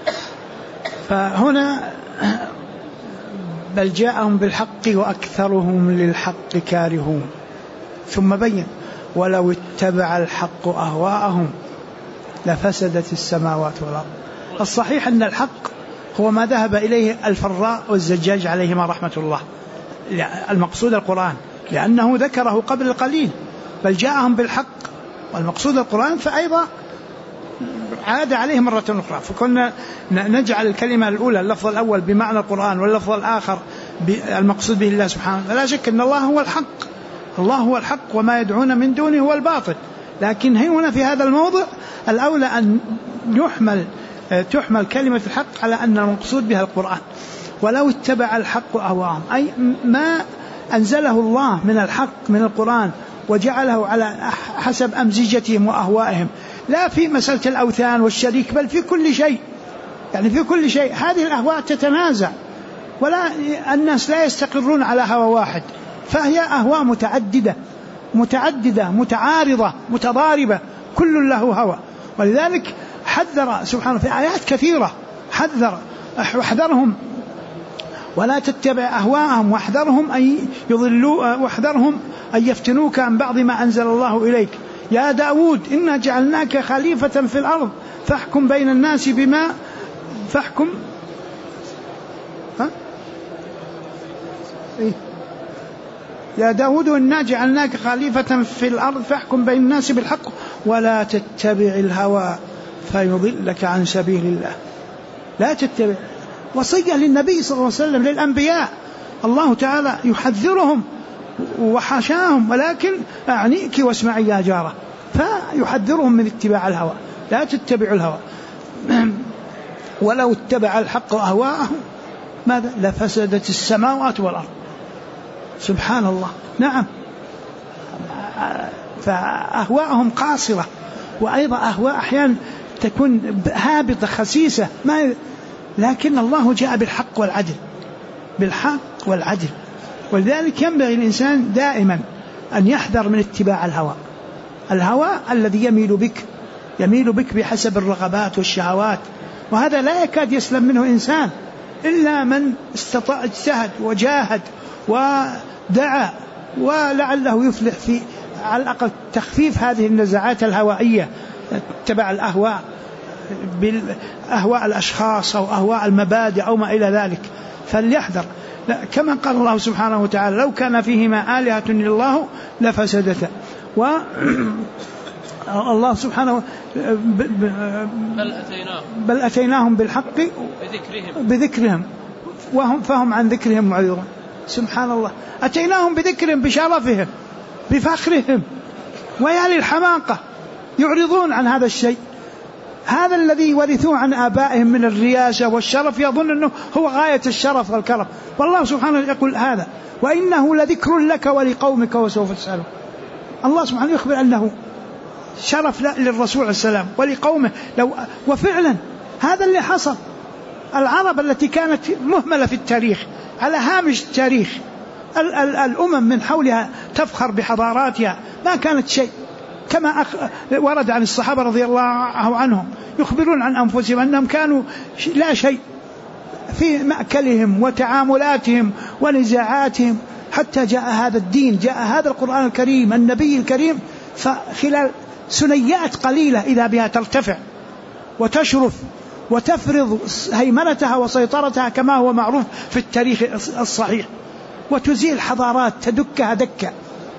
فهنا بل جاءهم بالحق وأكثرهم للحق كارهون، ثم بين ولو اتبع الحق أهواءهم لفسدت السماوات والأرض. الصحيح أن الحق هو ما ذهب إليه الفراء والزجاج عليهما رحمة الله، المقصود القرآن، لأنه ذكره قبل قليل بل جاءهم بالحق والمقصود القرآن، فأيضا عاد عليه مرة أخرى. فكنا نجعل الكلمة الأولى اللفظ الأول بمعنى القرآن واللفظ الآخر المقصود به الله سبحانه. لا شك أن الله هو الحق، الله هو الحق وما يدعون من دونه هو الباطل، لكن هنا في هذا الموضع الأولى أن تحمل كلمة الحق على أن المقصود بها القرآن. ولو اتبع الحق أهواءهم، أي ما أنزله الله من الحق من القرآن وجعله على حسب أمزجتهم وأهوائهم، لا في مسألة الأوثان والشريك بل في كل شيء، يعني في كل شيء هذه الأهواء تتنازع، ولا الناس لا يستقرون على هوى واحد، فهي أهواء متعددة متعارضة متضاربة، كل له هوى. ولذلك حذر سبحانه في آيات كثيرة، واحذرهم ولا تتبع أهواءهم، واحذرهم أن يضلوا، واحذرهم أن يفتنوك عن بعض ما أنزل الله إليك. يا داود إنا جعلناك خليفة في الأرض فاحكم بين الناس بما فاحكم يا داود إنا جعلناك خليفة في الأرض فاحكم بين الناس بالحق ولا تتبع الهوى فيضلك عن سبيل الله. لا تتبع، وصية للنبي صلى الله عليه وسلم للأنبياء، الله تعالى يحذرهم وحاشاهم، ولكن أعنيك واسمعي يا جارة، فيحذرهم من اتباع الهوى، لا تتبعوا الهوى. ولو اتبع الحق أهواءهم ماذا لفسدت السماوات والأرض. سبحان الله. نعم، فأهواءهم قاصرة، وأيضا أهواء أحيانا تكون هابطة خسيسة، لكن الله جاء بالحق والعدل، بالحق والعدل. ولذلك ينبغي الإنسان دائما أن يحذر من اتباع الهوى الذي يميل بك بحسب الرغبات والشهوات، وهذا لا يكاد يسلم منه إنسان إلا من استطاع اجتهد وجاهد ودعا، ولعله يفلح في على الأقل تخفيف هذه النزعات الهوائية، اتباع الأهواء بالأهواء الأشخاص أو أهواء المبادئ أو ما إلى ذلك، فليحذر. كما قال الله سبحانه وتعالى: لو كان فيهما آلهة إلا الله لفسدتا. الله سبحانه بل أتيناهم بالحق بذكرهم فهم عن ذكرهم معرضون. سبحان الله، أتيناهم بذكرهم بشرفهم بفخرهم، ويا للحماقة يعرضون عن هذا الشيء. هذا الذي ورثوه عن آبائهم من الرياسة والشرف يظن أنه هو غاية الشرف والكرم، والله سبحانه يقول هذا: وإنه لذكر لك ولقومك وسوف تسألون. الله سبحانه يخبر أنه شرف للرسول عليه السلام ولقومه. وفعلا هذا اللي حصل. العرب التي كانت مهملة في التاريخ، على هامش التاريخ، الأمم من حولها تفخر بحضاراتها، ما كانت شيء، كما ورد عن الصحابة رضي الله عنهم يخبرون عن أنفسهم أنهم كانوا لا شيء في مأكلهم وتعاملاتهم ونزاعاتهم، حتى جاء هذا الدين، جاء هذا القرآن الكريم، النبي الكريم، فخلال سنيات قليلة إذا بها ترتفع وتشرف وتفرض هيمنتها وسيطرتها كما هو معروف في التاريخ الصحيح، وتزيل حضارات تدكها دكة،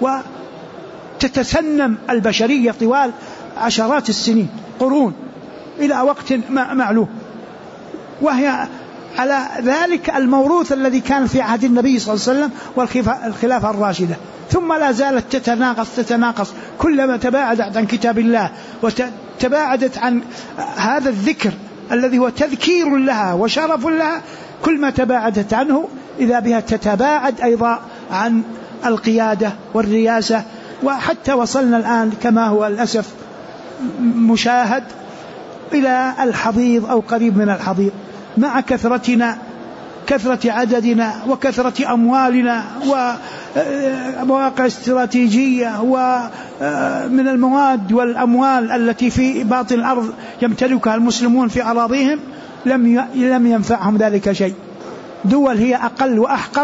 وتتسنم البشرية طوال عشرات السنين، قرون، إلى وقت معلوم. وهي على ذلك الموروث الذي كان في عهد النبي صلى الله عليه وسلم والخلافة الراشدة، ثم لا زالت تتناقص كلما تباعدت عن كتاب الله وتباعدت عن هذا الذكر الذي هو تذكير لها وشرف لها، كل ما تباعدت عنه إذا بها تتباعد أيضا عن القيادة والرياسة، وحتى وصلنا الآن كما هو الأسف مشاهد إلى الحضيض أو قريب من الحضيض، مع كثرة عددنا وكثرة أموالنا ومواقع استراتيجية ومن المواد والأموال التي في باطن الأرض يمتلكها المسلمون في أراضيهم، لم ينفعهم ذلك شيء. دول هي أقل وأحقر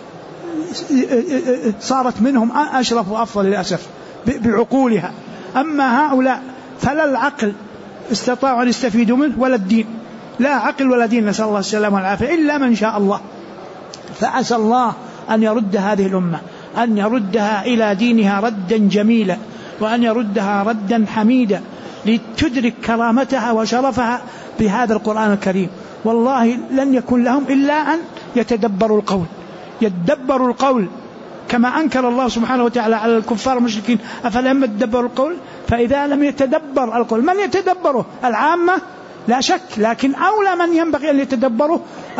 صارت منهم أشرف وأفضل للأسف بعقولها، أما هؤلاء فلا العقل استطاعوا أن يستفيدوا منه ولا الدين، لا عقل ولا دين، نسأل الله السلامة والعافية، إلا من شاء الله. فعسى الله أن يرد هذه الأمة، أن يردها إلى دينها ردا جميلا، وأن يردها ردا حميدا، لتدرك كرامتها وشرفها بهذا القرآن الكريم. والله لن يكون لهم إلا أن يتدبروا القول كما أنكر الله سبحانه وتعالى على الكفار المشركين: أفلم يتدبروا القول. فإذا لم يتدبر القول، من يتدبره؟ العامة لا شك، لكن أولى من ينبغي أن يتدبره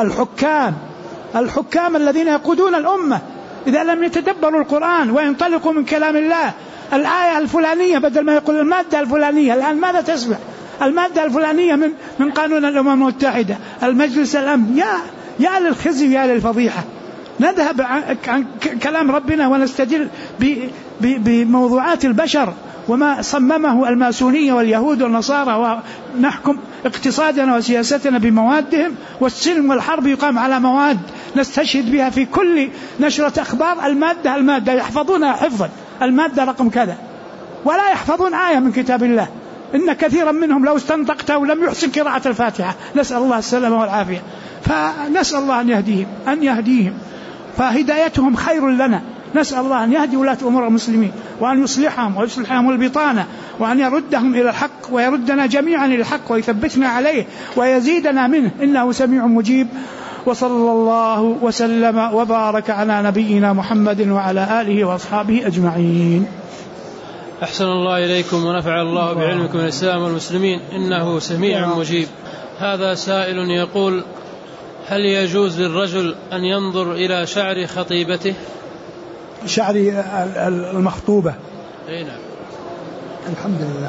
الحكام الذين يقودون الأمة. إذا لم يتدبروا القرآن وينطلقوا من كلام الله، الآية الفلانية بدل ما يقول المادة الفلانية، الآن ماذا تسمع؟ المادة الفلانية من قانون الأمم المتحدة، المجلس الأمن. يا للخزي يا للفضيحة. نذهب عن كلام ربنا ونستدل بموضوعات البشر وما صممه الماسونية واليهود والنصارى، ونحكم اقتصادنا وسياستنا بموادهم، والسلم والحرب يقام على مواد نستشهد بها في كل نشرة أخبار. المادة يحفظونها حفظا، المادة رقم كذا، ولا يحفظون آية من كتاب الله. إن كثيرا منهم لو استنطقته لم يحسن قراءة الفاتحة، نسأل الله السلامة والعافية. فنسأل الله أن يهديهم، فهدايتهم خير لنا. نسأل الله أن يهدي ولاة أمور المسلمين، وأن يصلحهم ويصلحهم البطانة، وأن يردهم إلى الحق ويردنا جميعا إلى الحق ويثبتنا عليه ويزيدنا منه، إنه سميع مجيب. وصلى الله وسلم وبارك على نبينا محمد وعلى آله وأصحابه أجمعين. أحسن الله إليكم ونفع الله بعلمكم الإسلام والمسلمين، إنه سميع مجيب. هذا سائل يقول: هل يجوز للرجل أن ينظر إلى شعر خطيبته؟ شعر المخطوبة؟ أي نعم. الحمد لله.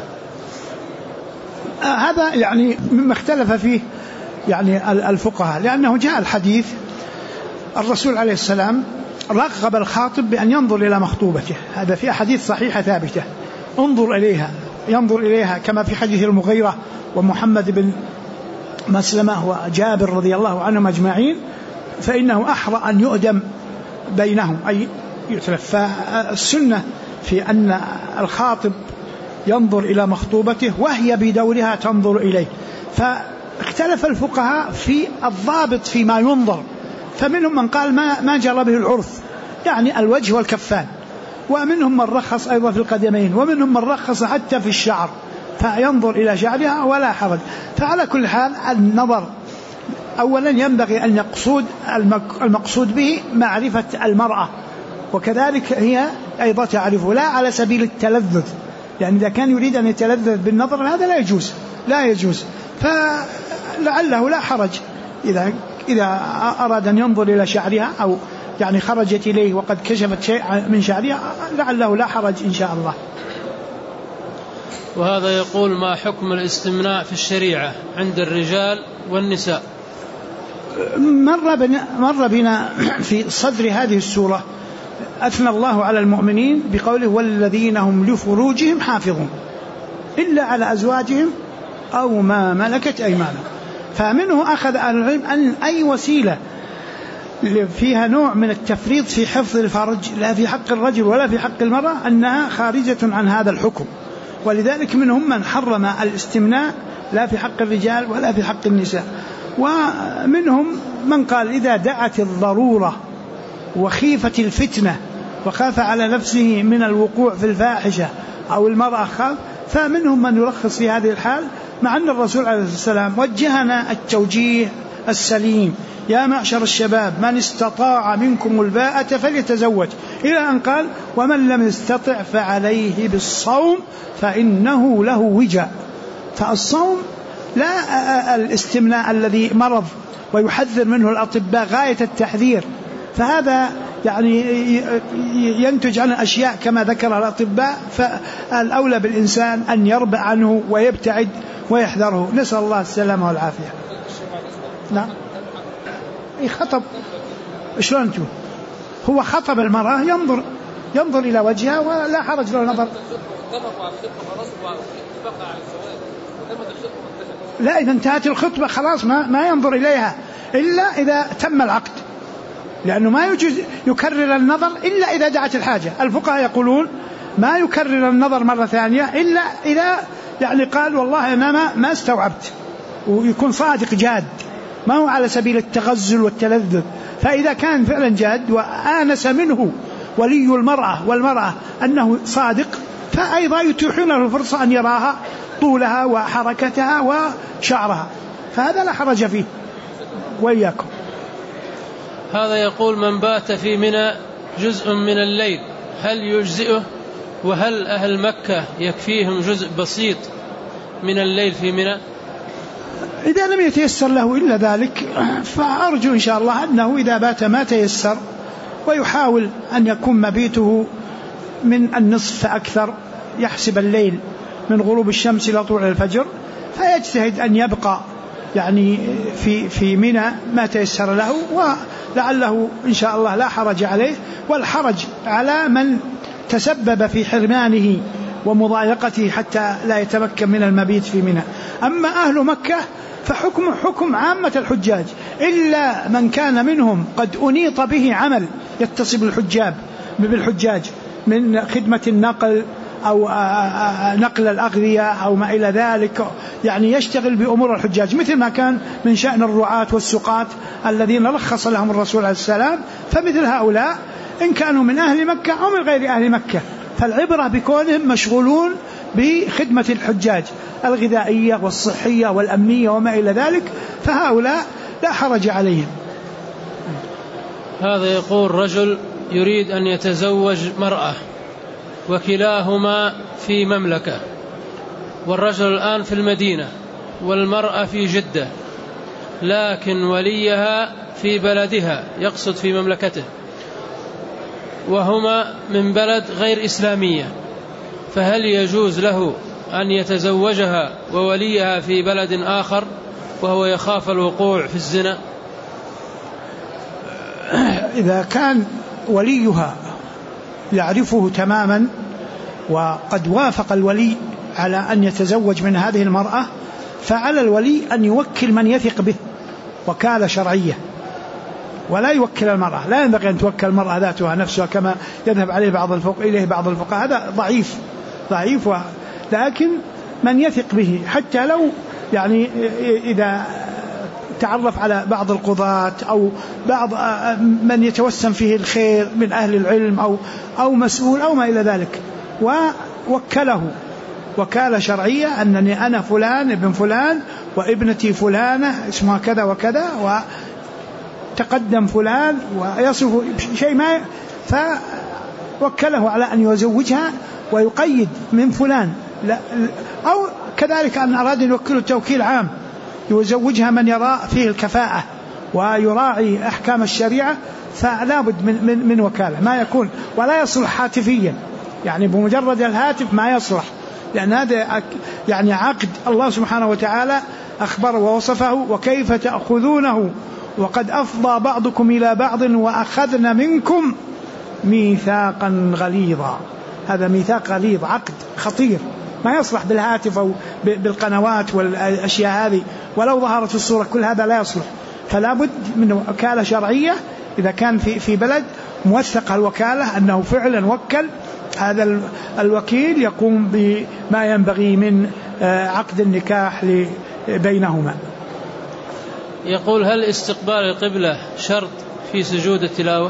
هذا يعني مما اختلف فيه يعني الفقهاء، لأنه جاء الحديث الرسول عليه السلام رغب الخاطب بأن ينظر إلى مخطوبته، هذا في أحاديث صحيحة ثابتة، انظر إليها، ينظر إليها كما في حديث المغيرة ومحمد بن مسلمة وجابر رضي الله عنهم أجمعين، فإنه أحرى أن يؤدم بينهم أي يتلف. فالسنة في أن الخاطب ينظر إلى مخطوبته وهي بدورها تنظر إليه. فاختلف الفقهاء في الضابط فيما ينظر، فمنهم من قال ما جرى به العرف، يعني الوجه والكفان، ومنهم من رخص أيضا في القدمين، ومنهم من رخص حتى في الشعر، فينظر إلى شعرها ولا حرج. فعلى كل حال النظر أولا ينبغي أن يقصد المقصود به معرفة المرأة، وكذلك هي أيضا تعرفه، لا على سبيل التلذذ، يعني إذا كان يريد أن يتلذذ بالنظر هذا لا يجوز. فلعله لا حرج إذا أراد أن ينظر إلى شعرها أو يعني خرجت إليه وقد كشفت شيء من شعرها، لعله لا حرج إن شاء الله. وهذا يقول: ما حكم الاستمناء في الشريعة عند الرجال والنساء؟ مر بنا في صدر هذه السورة أثنى الله على المؤمنين بقوله: والذين هم لفروجهم حافظون إلا على أزواجهم أو ما ملكت أيمانهم. فمنه أخذ العلم أن أي وسيلة فيها نوع من التفريط في حفظ الفرج لا في حق الرجل ولا في حق المرأة أنها خارجة عن هذا الحكم، ولذلك منهم من حرم الاستمناء لا في حق الرجال ولا في حق النساء. ومنهم من قال إذا دعت الضرورة وخيفت الفتنة وخاف على نفسه من الوقوع في الفاحشة أو المرأة خاف، فمنهم من يرخص في هذه الحال، مع أن الرسول عليه السلام وجهنا التوجيه السليم: يا معشر الشباب من استطاع منكم الباءة فليتزوج، إلى أن قال: ومن لم يستطع فعليه بالصوم فإنه له وجاء. فالصوم لا الاستمناء الذي مرض ويحذر منه الأطباء غاية التحذير، فهذا يعني ينتج عن أشياء كما ذكر الأطباء، فالأولى بالإنسان أن يربع عنه ويبتعد ويحذره، نسأل الله السلامة والعافية. نعم خطب شلون أنتم؟ هو خطب المرأة ينظر إلى وجهها ولا حرج له نظر. لا إذا انتهت الخطبة خلاص ما ينظر إليها إلا إذا تم العقد، لأنه ما يجوز يكرر النظر إلا إذا دعت الحاجة. الفقهاء يقولون ما يكرر النظر مرة ثانية إلا إذا يعني قال والله ما استوعبت، ويكون صادق جاد، ما هو على سبيل التغزل والتلذذ. فإذا كان فعلا جاد وآنس منه ولي المرأة والمرأة أنه صادق، فأيضا يتيحون له الفرصة أن يراها طولها وحركتها وشعرها، فهذا لا حرج فيه. وإياكم. هذا يقول: من بات في منى جزء من الليل هل يجزئه؟ وهل أهل مكة يكفيهم جزء بسيط من الليل في منى؟ إذا لم يتيسر له إلا ذلك فأرجو إن شاء الله أنه إذا بات ما تيسر ويحاول أن يكون مبيته من النصف فأكثر، يحسب الليل من غروب الشمس إلى طلوع الفجر، فيجتهد أن يبقى يعني في منى ما تيسر له، ولعله إن شاء الله لا حرج عليه. والحرج على من تسبب في حرمانه ومضايقته حتى لا يتمكن من المبيت في منى. أما أهل مكة فحكم عامة الحجاج، إلا من كان منهم قد أنيط به عمل يتصل بالحجاج من خدمة النقل أو نقل الأغذية أو ما إلى ذلك، يعني يشتغل بأمور الحجاج، مثل ما كان من شأن الرعاة والسقاة الذين رخص لهم الرسول عليه السلام. فمثل هؤلاء إن كانوا من أهل مكة أو من غير أهل مكة، فالعبرة بكونهم مشغولون بخدمة الحجاج الغذائية والصحية والأمنية وما إلى ذلك، فهؤلاء لا حرج عليهم. هذا يقول: رجل يريد أن يتزوج مرأة وكلاهما في مملكة، والرجل الآن في المدينة والمرأة في جدة، لكن وليها في بلدها يقصد في مملكته، وهما من بلد غير إسلامية، فهل يجوز له أن يتزوجها ووليها في بلد آخر وهو يخاف الوقوع في الزنا؟ إذا كان وليها يعرفه تماما وقد وافق الولي على أن يتزوج من هذه المرأة، فعلى الولي أن يوكل من يثق به وكالة شرعية، ولا يوكل المرأة. لا ينبغي أن توكل المرأة ذاتها نفسها كما يذهب عليه بعض الفقهاء، هذا ضعيف لكن من يثق به، حتى لو يعني إذا تعرف على بعض القضاة أو بعض من يتوسم فيه الخير من أهل العلم أو مسؤول أو ما إلى ذلك، ووكله وكالة شرعية أنني أنا فلان ابن فلان وابنتي فلانة اسمها كذا وكذا، وتقدم فلان ويصف شيء ما، فوكله على أن يزوجها ويقيد من فلان. أو كذلك أن أراد أن يوكله توكيل عام يزوجها من يرى فيه الكفاءة ويراعي أحكام الشريعة، فلا بد من وكالة ما يكون، ولا يصلح هاتفيا، يعني بمجرد الهاتف ما يصلح، لأن هذا يعني عقد الله سبحانه وتعالى أخبر ووصفه: وكيف تأخذونه وقد أفضى بعضكم إلى بعض وأخذنا منكم ميثاقا غليظا. هذا ميثاق غليظ، عقد خطير ما يصلح بالهاتف أو بالقنوات والأشياء هذه، ولو ظهرت الصورة كل هذا لا يصلح. فلا بد من وكالة شرعية إذا كان في بلد موثق الوكالة أنه فعلا وكل، هذا الوكيل يقوم بما ينبغي من عقد النكاح بينهما. يقول: هل استقبال القبلة شرط في سجود التلاوة؟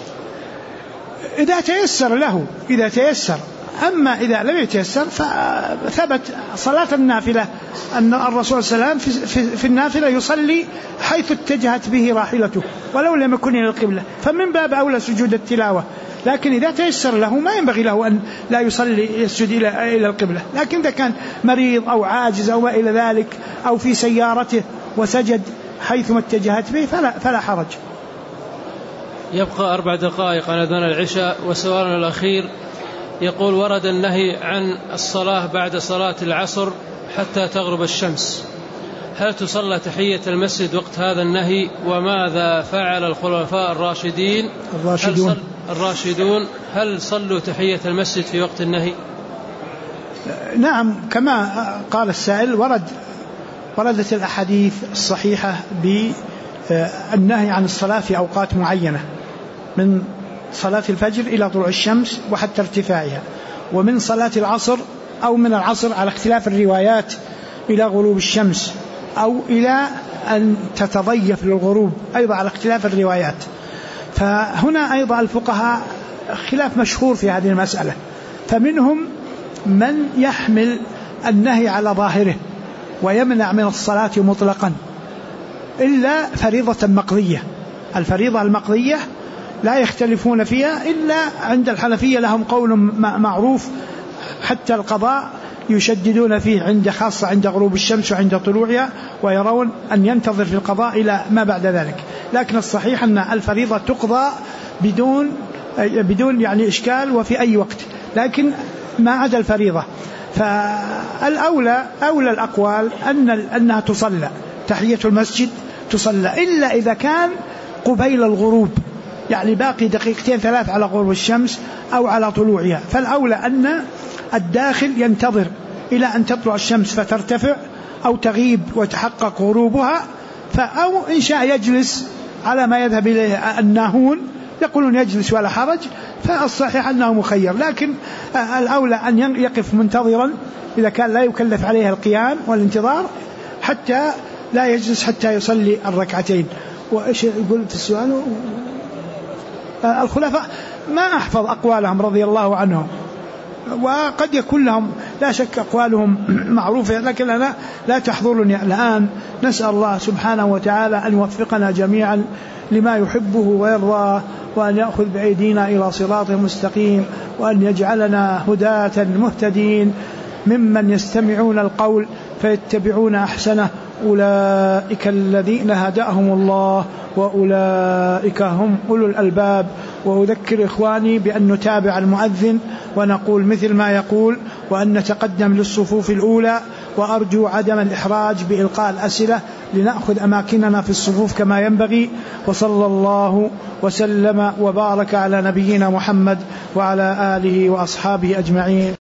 إذا تيسر له، إذا تيسر. أما إذا لم يتيسر فثبت صلاة النافلة أن الرسول صلى الله عليه وسلم في النافلة يصلي حيث اتجهت به راحلته ولو لم يكن إلى القبلة، فمن باب أولى سجود التلاوة. لكن إذا تيسر له ما ينبغي له أن لا يصلي يسجد إلى القبلة. لكن إذا كان مريض أو عاجز أو ما إلى ذلك أو في سيارته وسجد حيثما اتجهت به فلا حرج. يبقى 4 دقائق على أذان العشاء. وسؤالنا الأخير يقول: ورد النهي عن الصلاة بعد صلاة العصر حتى تغرب الشمس، هل تصلى تحية المسجد وقت هذا النهي؟ وماذا فعل الخلفاء الراشدون هل صلوا تحية المسجد في وقت النهي؟ نعم، كما قال السائل وردت الأحاديث الصحيحة بالنهي عن الصلاة في أوقات معينة، من صلاة الفجر إلى طلوع الشمس وحتى ارتفاعها، ومن صلاة العصر أو من العصر على اختلاف الروايات إلى غروب الشمس، أو إلى أن تتضيف للغروب أيضا على اختلاف الروايات. فهنا أيضا الفقهاء خلاف مشهور في هذه المسألة، فمنهم من يحمل النهي على ظاهره ويمنع من الصلاة مطلقا إلا فريضة مقضية. الفريضة المقضية لا يختلفون فيها إلا عند الحنفية، لهم قول معروف حتى القضاء يشددون فيه خاصة عند غروب الشمس وعند طلوعها، ويرون أن ينتظر في القضاء إلى ما بعد ذلك. لكن الصحيح أن الفريضة تقضى بدون يعني إشكال وفي أي وقت، لكن ما عدا الفريضة. فالأولى الأقوال أنها تصلى تحية المسجد تصلى، إلا إذا كان قبيل الغروب، يعني باقي 2-3 على غروب الشمس أو على طلوعها. فالأولى أن الداخل ينتظر إلى أن تطلع الشمس فترتفع أو تغيب وتحقق غروبها، أو إن شاء يجلس على ما يذهب إليه الناهون، يقولون يجلس ولا حرج. فالصحيح أنه مخير، لكن الأولى أن يقف منتظرا إذا كان لا يكلف عليه القيام والانتظار، حتى لا يجلس حتى يصلي الركعتين. وإيش يقول في السؤال؟ الخلفاء ما أحفظ أقوالهم رضي الله عنهم، وقد يكون لهم لا شك أقوالهم معروفة، لكن أنا لا تحضرني الآن. نسأل الله سبحانه وتعالى أن يوفقنا جميعا لما يحبه ويرضاه، وأن يأخذ بأيدينا إلى صراط مستقيم، وأن يجعلنا هداة مهتدين ممن يستمعون القول فيتبعون أحسنه، أولئك الذين هداهم الله وأولئك هم أولو الألباب. وأذكر إخواني بأن نتابع المؤذن ونقول مثل ما يقول، وأن نتقدم للصفوف الأولى، وأرجو عدم الإحراج بإلقاء الأسئلة لنأخذ أماكننا في الصفوف كما ينبغي. وصلى الله وسلم وبارك على نبينا محمد وعلى آله وأصحابه أجمعين.